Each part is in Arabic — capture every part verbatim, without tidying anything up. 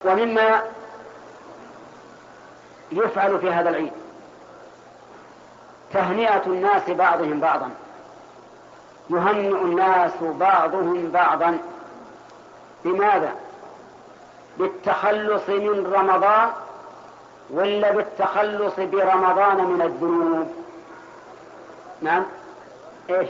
ومما يفعل في هذا العيد تهنئة الناس بعضهم بعضا، يهنئ الناس بعضهم بعضا. بماذا؟ بالتخلص من رمضان ولا بالتخلص برمضان من الذنوب؟ نعم، ايش؟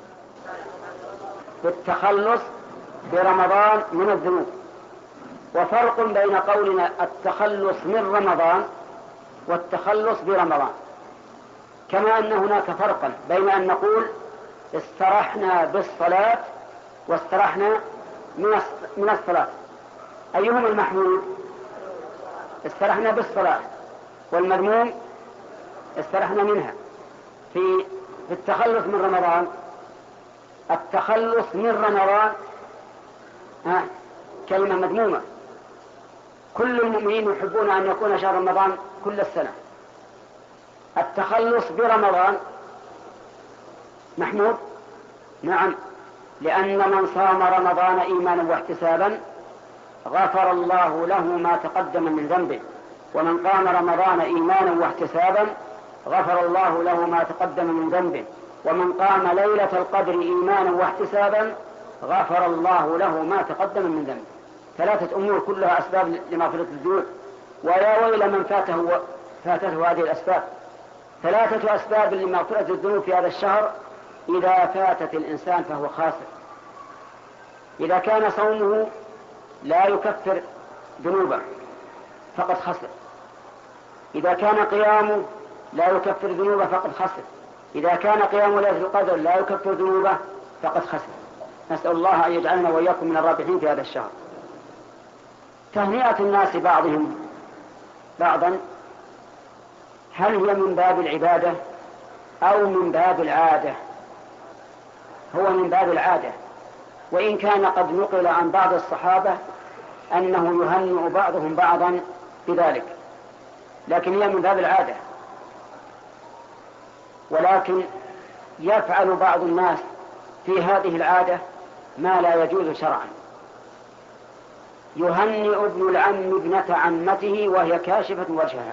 بالتخلص برمضان من الذنوب. وفرق بين قولنا التخلص من رمضان والتخلص برمضان، كما أن هناك فرقا بين أن نقول استرحنا بالصلاة واسترحنا من الصلاة. أيهما المحمود؟ استرحنا بالصلاة، والمذموم استرحنا منها. في التخلص من رمضان، التخلص من رمضان ها كلمة مذمومة. كل المؤمنين يحبون أن يكون شهر رمضان كل السنة. التخلص برمضان محمود، نعم، لأن من صام رمضان إيمانا واحتسابا غفر الله له ما تقدم من ذنبه، ومن قام رمضان إيمانا واحتسابا غفر الله له ما تقدم من ذنبه، ومن قام ليلة القدر إيمانا واحتسابا غفر الله له ما تقدم من ذنبه. ثلاثة أمور كلها أسباب لمغفرة الذنوب، ويا ويل من فاته فاتته هذه الأسباب. ثلاثة أسباب لمغفرة الذنوب في هذا الشهر إذا فاتت الإنسان فهو خاسر. إذا كان صومه لا يكفر ذنوبه فقد خسر، إذا كان قيامه لا يكفر ذنوبه فقد خسر، إذا كان قيام ليلة القدر لا يكفر ذنوبه فقد خسر. نسأل الله أن يجعلنا وإياكم من الرابحين في هذا الشهر. تهنئة الناس بعضهم بعضا، هل هي من باب العبادة أو من باب العادة؟ هو من باب العادة، وإن كان قد نقل عن بعض الصحابة أنه يهنئ بعضهم بعضا بذلك، لكن هي من باب العادة. ولكن يفعل بعض الناس في هذه العادة ما لا يجوز شرعا. يهنئ ابن العم ابنة عمته وهي كاشفة وجهها.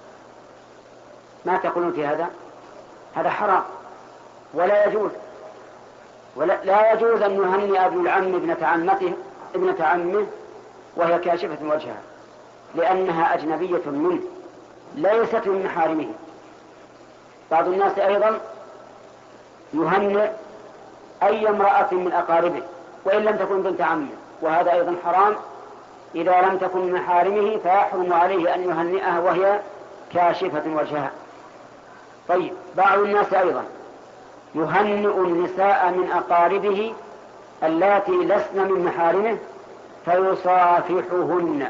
ما تقولون في هذا؟ هذا حرام ولا يجوز. ولا لا يجوز أن يهنئ ابن العم ابنة عمته ابنة عمه وهي كاشفة وجهها، لأنها أجنبية منه ليست من محارمه. بعض الناس أيضا يهنئ أي امرأة من أقاربه وإن لم تكن بنت عمه، وهذا أيضا حرام إذا لم تكن من محارمه، فيحرم عليه أن يهنئها وهي كاشفة وجهها. طيب، بعض الناس أيضا يهنئ النساء من أقاربه اللاتي لسن من محارمه فيصافحهن،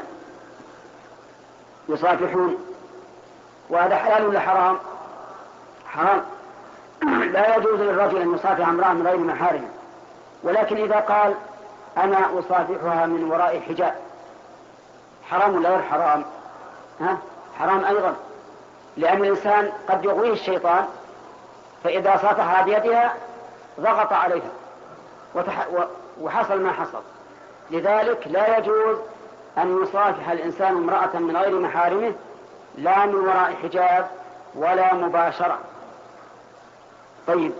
يصافحون، وهذا حلال ولا حرام؟ حرام. لا يجوز للرجل أن يصافح امرأة من غير محارمه، ولكن إذا قال أنا أصافحها من وراء حجاب، حرام ولا غير حرام؟ ها؟ حرام أيضا، لأن الإنسان قد يغويه الشيطان، فإذا صافحها بيدها ضغط عليها وحصل ما حصل. لذلك لا يجوز أن يصافح الإنسان امرأة من غير محارمه، لا من وراء حجاب ولا مباشرة. طيب،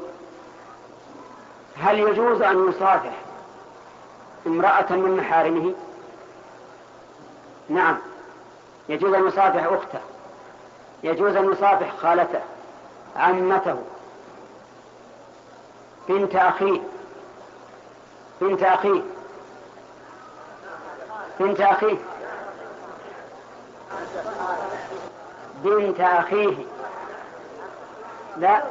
هل يجوز أن يصافح امرأة من محارمه؟ نعم، يجوز أن يصافح أخته، يجوز أن يصافح خالته، عمته، بنت أخيه بنت أخيه بنت أخيه بنت أخيه لا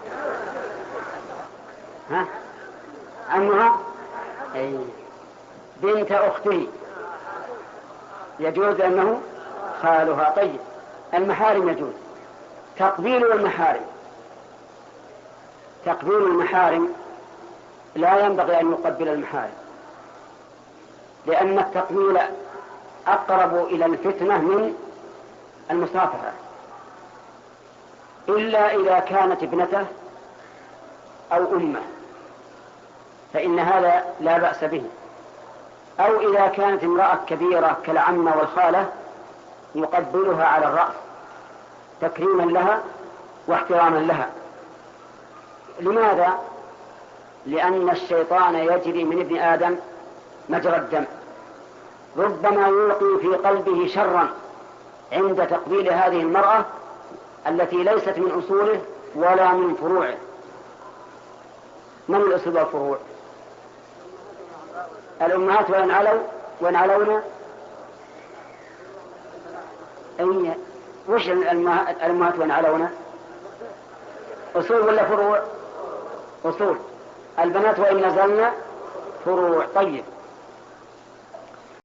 ها عمها، أي بنت أخته يجوز أنه خالها. طيب، المحارم يجوز. تقبيل المحارم تقبيل المحارم لا ينبغي أن يقبل المحارم، لأن التقبيل أقرب إلى الفتنة من المصافحة، إلا إذا كانت ابنته أو أمه، فإن هذا لا بأس به. أو إذا كانت امرأة كبيرة كالعمة والخالة يقبلها على الرأس تكريما لها واحتراما لها. لماذا؟ لأن الشيطان يجري من ابن آدم مجرى الدم، ربما يلقي في قلبه شرا عند تقبيل هذه المرأة التي ليست من أصوله ولا من فروعه. من الأصول والفروع؟ الأمهات وإن علوا وإن علونا أي وش الأمهات وإن علونا؟ أصول ولا فروع؟ أصول. البنات وإن نزلنا فروع. طيب